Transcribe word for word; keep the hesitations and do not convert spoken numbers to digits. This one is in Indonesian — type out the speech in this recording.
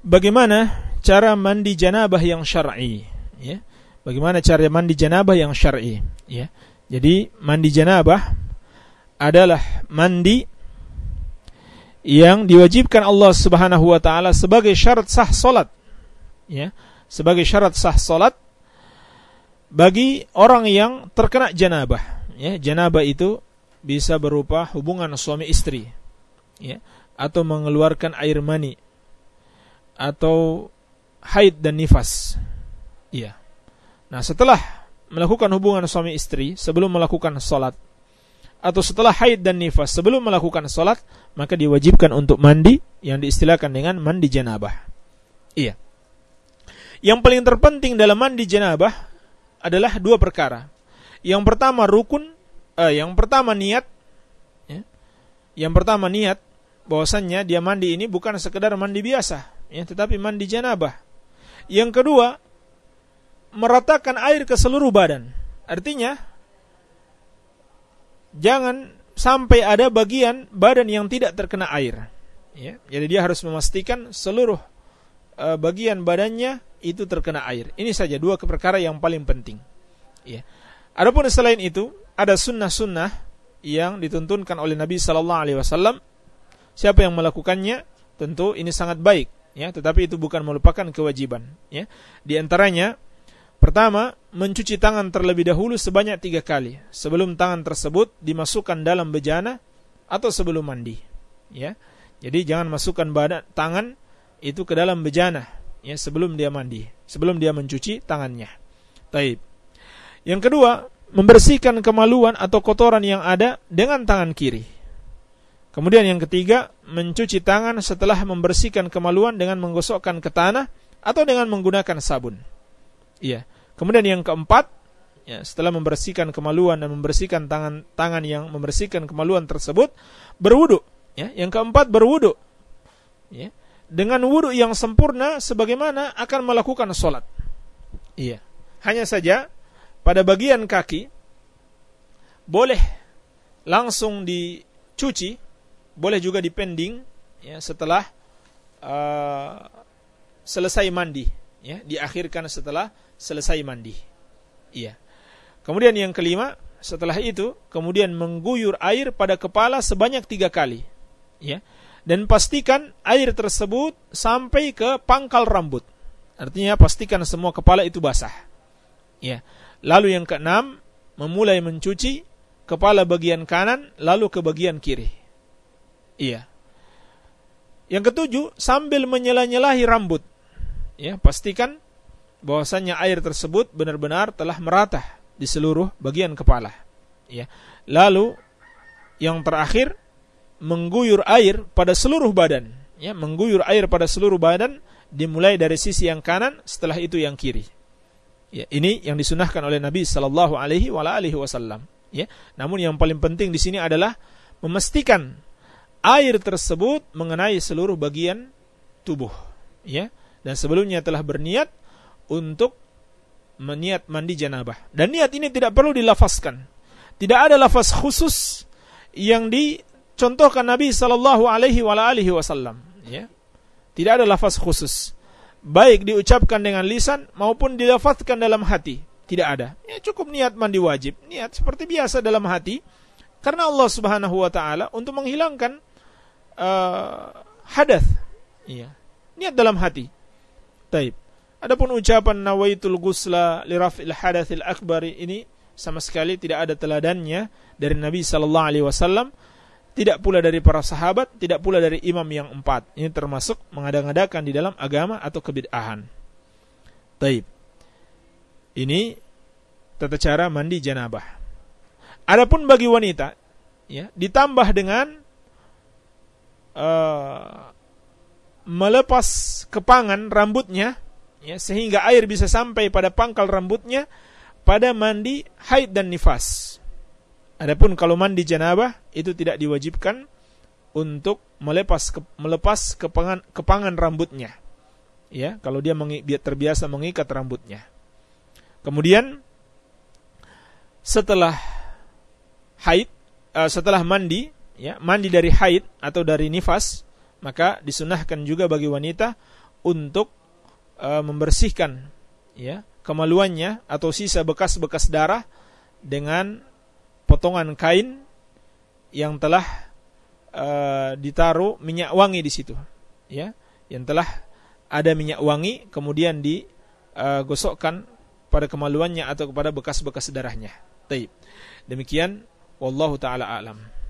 bagaimana cara mandi janabah yang syar'i, ya. Bagaimana cara mandi janabah yang syar'i, ya. Jadi mandi janabah adalah mandi yang diwajibkan Allah Subhanahu wa taala sebagai syarat sah salat, ya. Sebagai syarat sah salat bagi orang yang terkena janabah, ya. Janabah itu bisa berupa hubungan suami istri, ya, atau mengeluarkan air mani, atau haid dan nifas, ya. Nah, setelah melakukan hubungan suami istri sebelum melakukan salat, atau setelah haid dan nifas sebelum melakukan salat, maka diwajibkan untuk mandi yang diistilahkan dengan mandi janabah. Iya. Yang paling terpenting dalam mandi janabah adalah dua perkara. Yang pertama rukun, eh, yang pertama niat, ya. Yang pertama niat bahwasannya dia mandi ini bukan sekedar mandi biasa, ya, tetapi mandi janabah. Yang kedua, meratakan air ke seluruh badan. Artinya jangan sampai ada bagian badan yang tidak terkena air, ya. Jadi dia harus memastikan seluruh uh, bagian badannya itu terkena air. Ini saja dua perkara yang paling penting, ya. Adapun selain itu ada sunnah-sunnah yang dituntunkan oleh Nabi Sallallahu Alaihi Wasallam. Siapa yang melakukannya tentu ini sangat baik, ya. Tetapi itu bukan melupakan kewajiban, ya. Di antaranya pertama, mencuci tangan terlebih dahulu sebanyak tiga kali sebelum tangan tersebut dimasukkan dalam bejana atau sebelum mandi, ya. Jadi jangan masukkan badan tangan itu ke dalam bejana, ya, sebelum dia mandi, sebelum dia mencuci tangannya. Taib. Yang kedua, membersihkan kemaluan atau kotoran yang ada dengan tangan kiri. Kemudian yang ketiga, mencuci tangan setelah membersihkan kemaluan dengan menggosokkan ke tanah atau dengan menggunakan sabun. Iya. Kemudian yang keempat, ya, setelah membersihkan kemaluan dan membersihkan tangan tangan yang membersihkan kemaluan tersebut, berwudu, ya. Yang keempat berwudu, ya, dengan wudu yang sempurna sebagaimana akan melakukan sholat. Iya. Hanya saja pada bagian kaki boleh langsung dicuci, boleh juga dipending, ya, setelah uh, selesai mandi, ya, diakhirkan setelah selesai mandi. Iya. Kemudian yang kelima, setelah itu kemudian mengguyur air pada kepala sebanyak tiga kali, ya, dan pastikan air tersebut sampai ke pangkal rambut. Artinya pastikan semua kepala itu basah, ya. Lalu yang keenam, memulai mencuci kepala bagian kanan lalu ke bagian kiri. Iya. Yang ketujuh, sambil menyela-nyelahi rambut, ya, pastikan bahwasannya air tersebut benar-benar telah merata di seluruh bagian kepala, ya. Lalu yang terakhir, mengguyur air pada seluruh badan, ya, mengguyur air pada seluruh badan dimulai dari sisi yang kanan, setelah itu yang kiri. Ya, ini yang disunahkan oleh Nabi sallallahu alaihi wasallam, ya. Namun yang paling penting di sini adalah memastikan air tersebut mengenai seluruh bagian tubuh, ya. Dan sebelumnya telah berniat untuk meniat mandi janabah. Dan niat ini tidak perlu dilafazkan. Tidak ada lafaz khusus yang dicontohkan Nabi sallallahu alaihi wasallam, ya. Tidak ada lafaz khusus, baik diucapkan dengan lisan maupun dilafazkan dalam hati. Tidak ada. Ya, cukup niat mandi wajib, niat seperti biasa dalam hati, karena Allah Subhanahu wa taala untuk menghilangkan uh, hadath, ya. Niat dalam hati. Taib. Adapun ucapan nawaitul ghusla li raf'il hadathil akbar, ini sama sekali tidak ada teladannya dari Nabi sallallahu alaihi wasallam, tidak pula dari para sahabat, tidak pula dari imam yang empat. Ini termasuk mengada-ngadakan di dalam agama atau kebid'ahan. Taib. Ini tata cara mandi janabah. Adapun bagi wanita, ya, ditambah dengan uh, melepas kepangan rambutnya, ya, sehingga air bisa sampai pada pangkal rambutnya pada mandi haid dan nifas. Adapun kalau mandi janabah itu tidak diwajibkan untuk melepas ke, melepas kepangan kepangan rambutnya, ya, kalau dia mengi, terbiasa mengikat rambutnya. Kemudian setelah haid, uh, setelah mandi, ya, mandi dari haid atau dari nifas, maka disunahkan juga bagi wanita untuk uh, membersihkan ya kemaluannya atau sisa bekas-bekas darah dengan potongan kain yang telah uh, ditaruh minyak wangi di situ, ya, yang telah ada minyak wangi kemudian digosokkan uh, pada kemaluannya atau kepada bekas-bekas darahnya. Taib. Demikian, wallahu taala a'lam.